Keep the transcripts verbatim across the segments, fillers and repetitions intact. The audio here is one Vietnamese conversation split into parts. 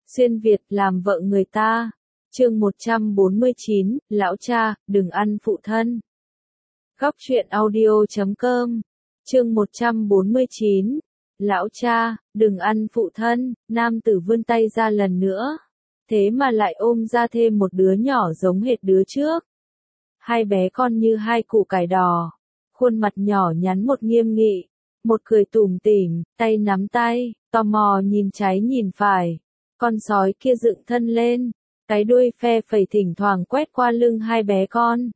Xuyên Việt làm vợ người ta. Chương một trăm bốn mươi chín, lão cha, đừng ăn phụ thân. Góc truyện audio chấm com. Chương một trăm bốn mươi chín. Lão cha, đừng ăn phụ thân, nam tử vươn tay ra lần nữa. Thế mà lại ôm ra thêm một đứa nhỏ giống hệt đứa trước. Hai bé con như hai củ cải đỏ. Khuôn mặt nhỏ nhắn một nghiêm nghị. Một cười tủm tỉm, tay nắm tay, tò mò nhìn trái nhìn phải. Con sói kia dựng thân lên. Cái đuôi phe phẩy thỉnh thoảng quét qua lưng hai bé con.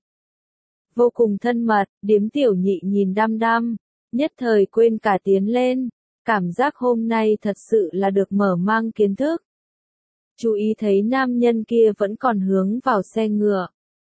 Vô cùng thân mật, điếm tiểu nhị nhìn đăm đăm. Nhất thời quên cả tiến lên. Cảm giác hôm nay thật sự là được mở mang kiến thức. Chú ý thấy nam nhân kia vẫn còn hướng vào xe ngựa.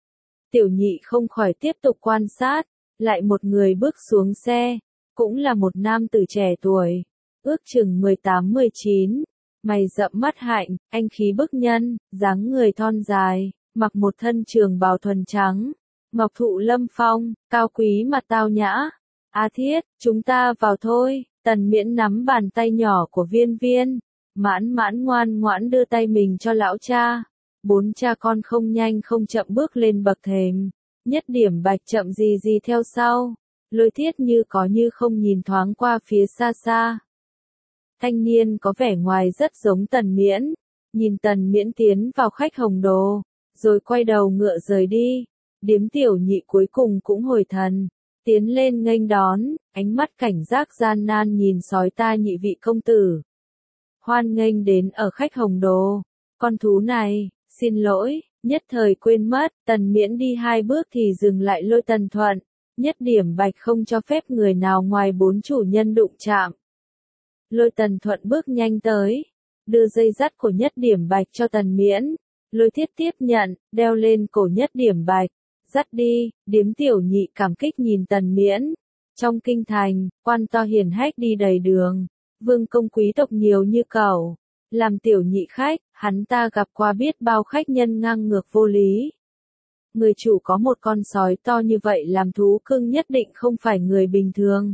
Tiểu nhị không khỏi tiếp tục quan sát. Lại một người bước xuống xe. Cũng là một nam tử trẻ tuổi. Ước chừng mười tám mười chín. Mày rậm mắt hạnh, anh khí bức nhân, dáng người thon dài, mặc một thân trường bào thuần trắng. Ngọc thụ lâm phong, cao quý mặt tao nhã. A Thiết, chúng ta vào thôi. Tần Miễn nắm bàn tay nhỏ của Viên Viên. Mãn mãn ngoan ngoãn đưa tay mình cho lão cha. Bốn cha con không nhanh không chậm bước lên bậc thềm. Nhất Điểm Bạch chậm gì gì theo sau. Lôi Thiết như có như không nhìn thoáng qua phía xa xa. Thanh niên có vẻ ngoài rất giống Tần Miễn. Nhìn Tần Miễn tiến vào khách hồng đồ. Rồi quay đầu ngựa rời đi. Điếm tiểu nhị cuối cùng cũng hồi thần. Tiến lên nghênh đón. Ánh mắt cảnh giác gian nan nhìn sói ta nhị vị công tử. Hoan nghênh đến ở khách hồng đồ. Con thú này, xin lỗi. Nhất thời quên mất. Tần Miễn đi hai bước thì dừng lại Lôi Tần Thuận. Nhất Điểm Bạch không cho phép người nào ngoài bốn chủ nhân đụng chạm. Lôi Tần Thuận bước nhanh tới, đưa dây dắt của Nhất Điểm Bạch cho Tần Miễn. Lôi Thiết tiếp nhận, đeo lên cổ Nhất Điểm Bạch, dắt đi. Điếm tiểu nhị cảm kích nhìn Tần Miễn. Trong kinh thành, quan to hiển hách đi đầy đường, vương công quý tộc nhiều như cẩu. Làm tiểu nhị khách, hắn ta gặp qua biết bao khách nhân ngang ngược vô lý. Người chủ có một con sói to như vậy làm thú cưng nhất định không phải người bình thường.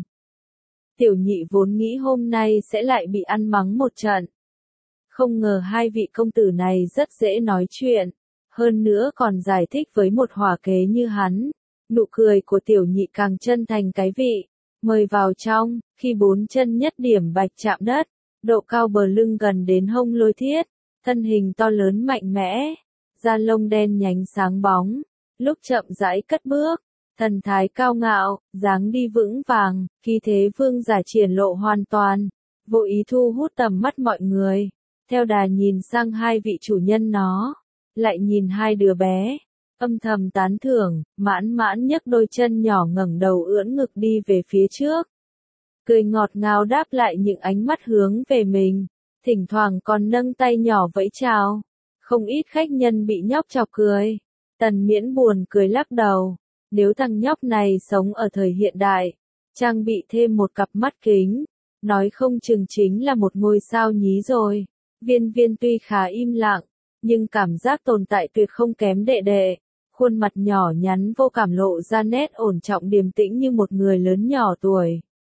Tiểu nhị vốn nghĩ hôm nay sẽ lại bị ăn mắng một trận. Không ngờ hai vị công tử này rất dễ nói chuyện. Hơn nữa còn giải thích với một hỏa kế như hắn. Nụ cười của tiểu nhị càng chân thành cái vị. Mời vào trong, khi bốn chân Nhất Điểm Bạch chạm đất. Độ cao bờ lưng gần đến hông Lôi Thiết. Thân hình to lớn mạnh mẽ. Da lông đen nhánh sáng bóng. Lúc chậm rãi cất bước. Thần thái cao ngạo, dáng đi vững vàng, khí thế vương giả triển lộ hoàn toàn, vô ý thu hút tầm mắt mọi người. Theo đà nhìn sang hai vị chủ nhân nó, lại nhìn hai đứa bé, âm thầm tán thưởng, mãn mãn nhấc đôi chân nhỏ ngẩng đầu ưỡn ngực đi về phía trước. Cười ngọt ngào đáp lại những ánh mắt hướng về mình, thỉnh thoảng còn nâng tay nhỏ vẫy chào. Không ít khách nhân bị nhóc chọc cười. Tần Miễn buồn cười lắc đầu. Nếu thằng nhóc này sống ở thời hiện đại, trang bị thêm một cặp mắt kính, nói không chừng chính là một ngôi sao nhí rồi. Viên Viên tuy khá im lặng, nhưng cảm giác tồn tại tuyệt không kém đệ đệ. Khuôn mặt nhỏ nhắn vô cảm lộ ra nét ổn trọng điềm tĩnh như một người lớn nhỏ tuổi.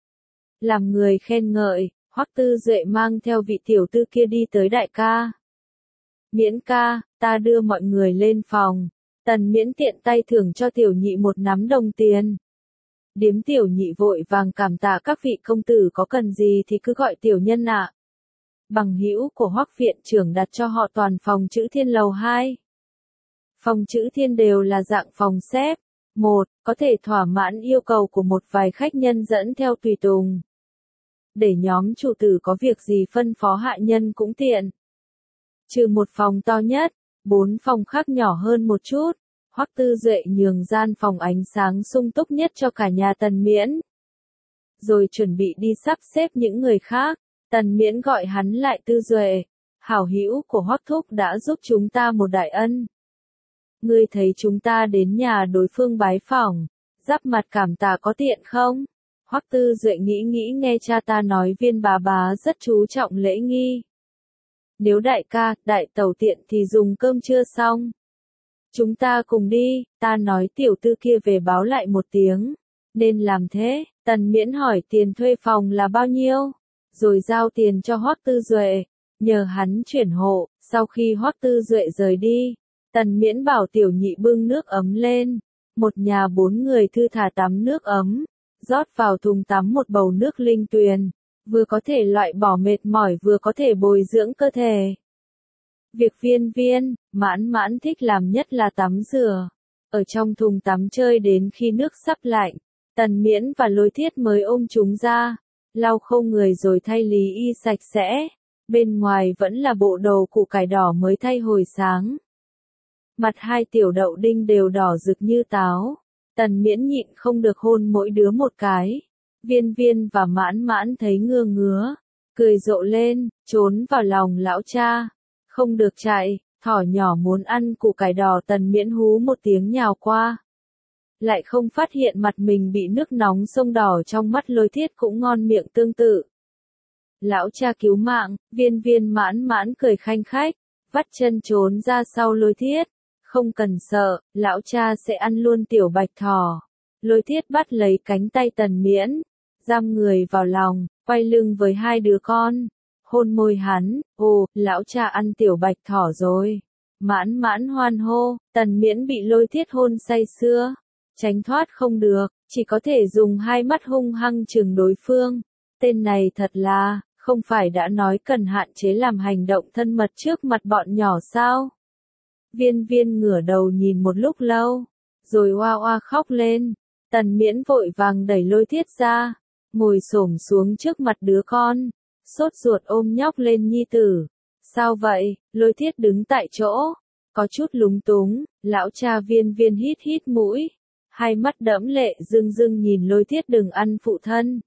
Làm người khen ngợi, Hoắc Tư Duệ mang theo vị tiểu tư kia đi tới đại ca. Miễn ca, ta đưa mọi người lên phòng. Tần Miễn tiện tay thưởng cho tiểu nhị một nắm đồng tiền. Điếm tiểu nhị vội vàng cảm tạ các vị công tử có cần gì thì cứ gọi tiểu nhân ạ. Bằng hữu của Hoắc viện trưởng đặt cho họ toàn phòng chữ Thiên lầu hai. Phòng chữ Thiên đều là dạng phòng xếp. Một, có thể thỏa mãn yêu cầu của một vài khách nhân dẫn theo tùy tùng. Để nhóm chủ tử có việc gì phân phó hạ nhân cũng tiện. Trừ một phòng to nhất. Bốn phòng khác nhỏ hơn một chút. Hoắc Tư Duệ nhường gian phòng ánh sáng sung túc nhất cho cả nhà Tần Miễn. Rồi chuẩn bị đi sắp xếp những người khác. Tần Miễn gọi hắn lại. Tư Duệ, hảo hữu của Hoắc thúc đã giúp chúng ta một đại ân. Ngươi thấy chúng ta đến nhà đối phương bái phỏng, giáp mặt cảm tạ có tiện không? Hoắc Tư Duệ nghĩ nghĩ nghe cha ta nói Viên bà bà rất chú trọng lễ nghi. Nếu đại ca, đại tẩu tiện thì dùng cơm trưa xong. Chúng ta cùng đi, ta nói tiểu tư kia về báo lại một tiếng. Nên làm thế. Tần Miễn hỏi tiền thuê phòng là bao nhiêu, rồi giao tiền cho Hoắc Tư Duệ, nhờ hắn chuyển hộ, Sau khi Hoắc Tư Duệ rời đi, Tần Miễn bảo Tiểu Nhị bưng nước ấm lên, một nhà bốn người thư thả tắm nước ấm, rót vào thùng tắm một bầu nước linh tuyền, vừa có thể loại bỏ mệt mỏi vừa có thể bồi dưỡng cơ thể. Việc Viên Viên, Mãn Mãn thích làm nhất là tắm rửa. Ở trong thùng tắm chơi đến khi nước sắp lạnh, Tần Miễn và Lôi Thiết mới ôm chúng ra, lau khô người rồi thay lý y sạch sẽ. Bên ngoài vẫn là bộ đồ củ cải đỏ mới thay hồi sáng. Mặt hai tiểu đậu đinh đều đỏ rực như táo. Tần Miễn nhịn không được hôn mỗi đứa một cái. Viên Viên và Mãn Mãn thấy ngưa ngứa, cười rộ lên, trốn vào lòng lão cha. Không được chạy, thỏ nhỏ muốn ăn củ cải đỏ. Tần Miễn hú một tiếng nhào qua. Lại không phát hiện mặt mình bị nước nóng sông đỏ. Trong mắt Lôi Thiết cũng ngon miệng tương tự. Lão cha cứu mạng, Viên Viên Mãn Mãn cười khanh khách, vắt chân trốn ra sau Lôi Thiết. Không cần sợ, lão cha sẽ ăn luôn tiểu bạch thỏ. Lôi Thiết bắt lấy cánh tay Tần Miễn, giam người vào lòng, quay lưng với hai đứa con, hôn môi hắn. Ồ, lão cha ăn tiểu bạch thỏ rồi. Mãn Mãn hoan hô. Tần Miễn bị Lôi Thiết hôn say sưa, tránh thoát không được, chỉ có thể dùng hai mắt hung hăng trừng đối phương. Tên này thật là, không phải đã nói cần hạn chế làm hành động thân mật trước mặt bọn nhỏ sao? Viên Viên ngửa đầu nhìn một lúc lâu, rồi oa oa khóc lên. Tần Miễn vội vàng đẩy Lôi Thiết ra, ngồi xổm xuống trước mặt đứa con, sốt ruột ôm nhóc lên nhi tử. Sao vậy? Lôi Thiết đứng tại chỗ, có chút lúng túng. Lão cha Viên Viên hít hít mũi, hai mắt đẫm lệ rưng rưng nhìn Lôi Thiết đừng ăn phụ thân.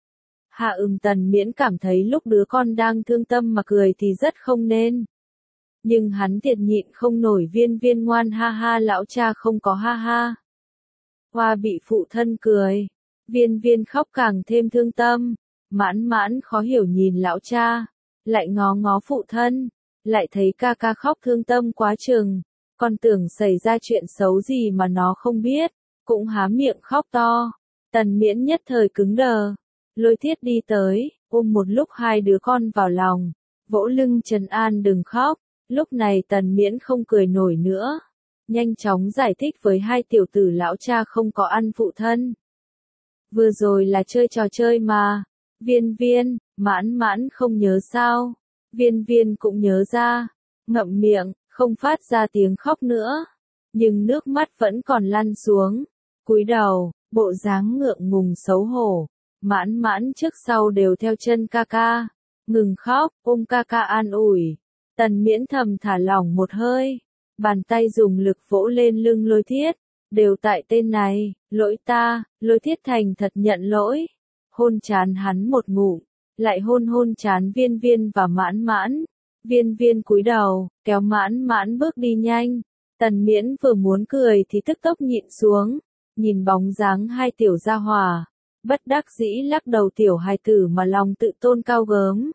Hạ ừm Tần Miễn cảm thấy lúc đứa con đang thương tâm mà cười thì rất không nên. Nhưng hắn thiệt nhịn không nổi. Viên Viên ngoan ha ha, lão cha không có ha ha. Hoa bị phụ thân cười. Viên Viên khóc càng thêm thương tâm. Mãn Mãn khó hiểu nhìn lão cha, lại ngó ngó phụ thân, lại thấy ca ca khóc thương tâm quá chừng. Còn tưởng xảy ra chuyện xấu gì mà nó không biết, cũng há miệng khóc to. Tần Miễn nhất thời cứng đờ. Lôi Thiết đi tới, ôm một lúc hai đứa con vào lòng, vỗ lưng trấn an đừng khóc. Lúc này Tần Miễn không cười nổi nữa, nhanh chóng giải thích với hai tiểu tử lão cha không có ăn phụ thân. Vừa rồi là chơi trò chơi mà. Viên Viên, Mãn Mãn không nhớ sao? Viên Viên cũng nhớ ra, ngậm miệng, không phát ra tiếng khóc nữa, nhưng nước mắt vẫn còn lăn xuống, cúi đầu, bộ dáng ngượng ngùng xấu hổ. Mãn Mãn trước sau đều theo chân ca ca, ngừng khóc, ôm ca ca an ủi. Tần Miễn thầm thả lỏng một hơi, bàn tay dùng lực vỗ lên lưng Lôi Thiết, đều tại tên này, lỗi ta. Lôi Thiết thành thật nhận lỗi, hôn trán hắn một ngụm, lại hôn hôn trán Viên Viên và Mãn Mãn. Viên Viên cúi đầu, kéo Mãn Mãn bước đi nhanh. Tần Miễn vừa muốn cười thì tức tốc nhịn xuống, nhìn bóng dáng hai tiểu gia hỏa, bất đắc dĩ lắc đầu. Tiểu hài tử mà lòng tự tôn cao gớm.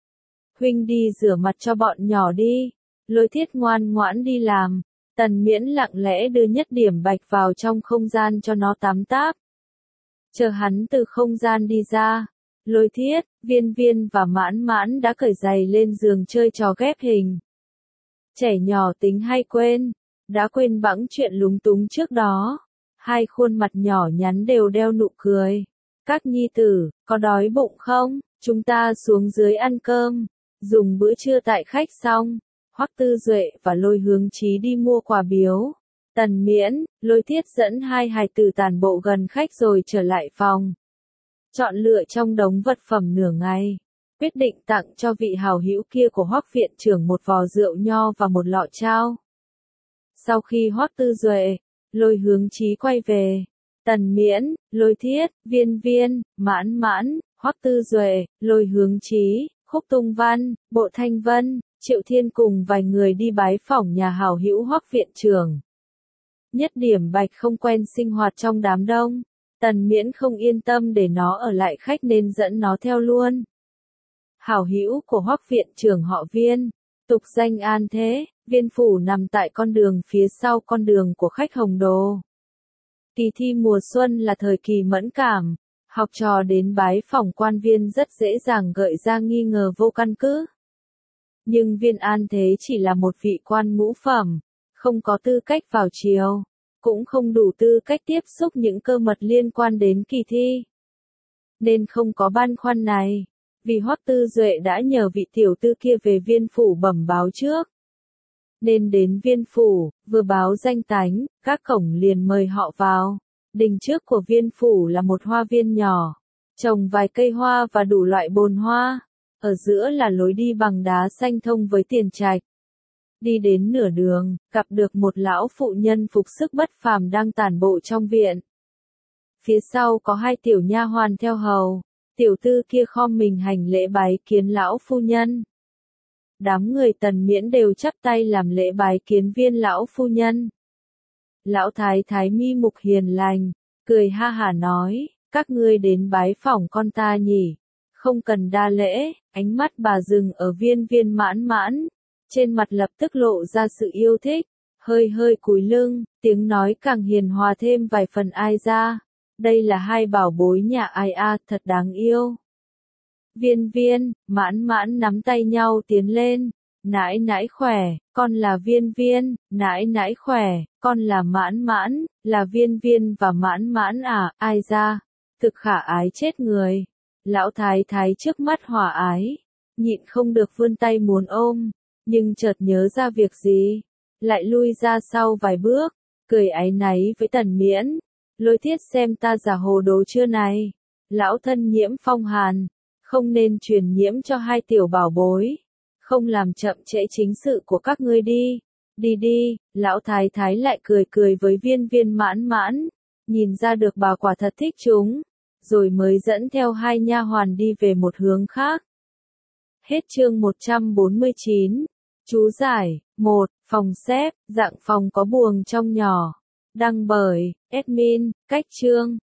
Huynh đi rửa mặt cho bọn nhỏ đi. Lôi Thiết ngoan ngoãn đi làm. Tần Miễn lặng lẽ đưa nhất điểm bạch vào trong không gian cho nó tắm táp. Chờ hắn từ không gian đi ra, Lôi Thiết, Viên Viên và Mãn Mãn đã cởi giày lên giường chơi trò ghép hình. Trẻ nhỏ tính hay quên, đã quên bẵng chuyện lúng túng trước đó. Hai khuôn mặt nhỏ nhắn đều đeo nụ cười. Các nhi tử, có đói bụng không? Chúng ta xuống dưới ăn cơm. Dùng bữa trưa tại khách xong, Hoắc Tư Duệ và Lôi Hướng Chí đi mua quà biếu. Tần Miễn, Lôi Thiết dẫn hai hài tử tản bộ gần khách rồi trở lại phòng. Chọn lựa trong đống vật phẩm nửa ngày, quyết định tặng cho vị hảo hữu kia của Hoắc viện trưởng một vò rượu nho và một lọ chao. Sau khi Hoắc Tư Duệ, Lôi Hướng Chí quay về, Tần Miễn, Lôi Thiết, Viên Viên, Mãn Mãn, Hoắc Tư Duệ, Lôi Hướng Chí, Khúc Tung Văn, Bộ Thanh Vân, Triệu Thiên cùng vài người đi bái phỏng nhà hảo hữu Hoắc viện trưởng. Nhất điểm bạch không quen sinh hoạt trong đám đông, Tần Miễn không yên tâm để nó ở lại khách nên dẫn nó theo luôn. Hảo hữu của Hoắc viện trưởng họ Viên, tục danh An Thế, Viên phủ nằm tại con đường phía sau con đường của khách Hồng Đồ. Kỳ thi mùa xuân là thời kỳ mẫn cảm, học trò đến bái phỏng quan viên rất dễ dàng gợi ra nghi ngờ vô căn cứ. Nhưng Viên An Thế chỉ là một vị quan ngũ phẩm, không có tư cách vào triều, cũng không đủ tư cách tiếp xúc những cơ mật liên quan đến kỳ thi. Nên không có băn khoăn này, vì Hoắc Tư Duệ đã nhờ vị tiểu tư kia về Viên phủ bẩm báo trước. Nên đến Viên phủ, vừa báo danh tánh, các cổng liền mời họ vào. Đình trước của Viên phủ là một hoa viên nhỏ, trồng vài cây hoa và đủ loại bồn hoa. Ở giữa là lối đi bằng đá xanh thông với tiền trạch. Đi đến nửa đường, gặp được một lão phụ nhân phục sức bất phàm đang tản bộ trong viện. Phía sau có hai tiểu nha hoàn theo hầu, tiểu tư kia khom mình hành lễ bái kiến lão phu nhân. Đám người Tần Miễn đều chắp tay làm lễ bái kiến Viên lão phu nhân. Lão thái thái mi mục hiền lành, cười ha hả nói, các ngươi đến bái phỏng con ta nhỉ, không cần đa lễ. Ánh mắt bà dừng ở Viên Viên mãn mãn, trên mặt lập tức lộ ra sự yêu thích, hơi hơi cúi lưng, tiếng nói càng hiền hòa thêm vài phần ai ra. Đây là hai bảo bối nhà ai a, thật đáng yêu. Viên Viên, mãn mãn nắm tay nhau tiến lên, nãi nãi khỏe, con là Viên Viên, nãi nãi khỏe, con là mãn mãn, là Viên Viên và mãn mãn à, ai ra, thực khả ái chết người. Lão thái thái trước mắt hòa ái, nhịn không được vươn tay muốn ôm, nhưng chợt nhớ ra việc gì, lại lui ra sau vài bước, cười áy náy với Tần Miễn, Lôi Thiết xem ta giả hồ đồ chưa này, lão thân nhiễm phong hàn, không nên truyền nhiễm cho hai tiểu bảo bối, không làm chậm trễ chính sự của các ngươi đi, đi đi. Lão thái thái lại cười cười với Viên Viên mãn mãn, nhìn ra được bà quả thật thích chúng, rồi mới dẫn theo hai nha hoàn đi về một hướng khác. Hết chương một trăm bốn mươi chín. Chú giải, một. Phòng xếp, dạng phòng có buồng trong nhỏ. Đăng bởi, admin, cách chương.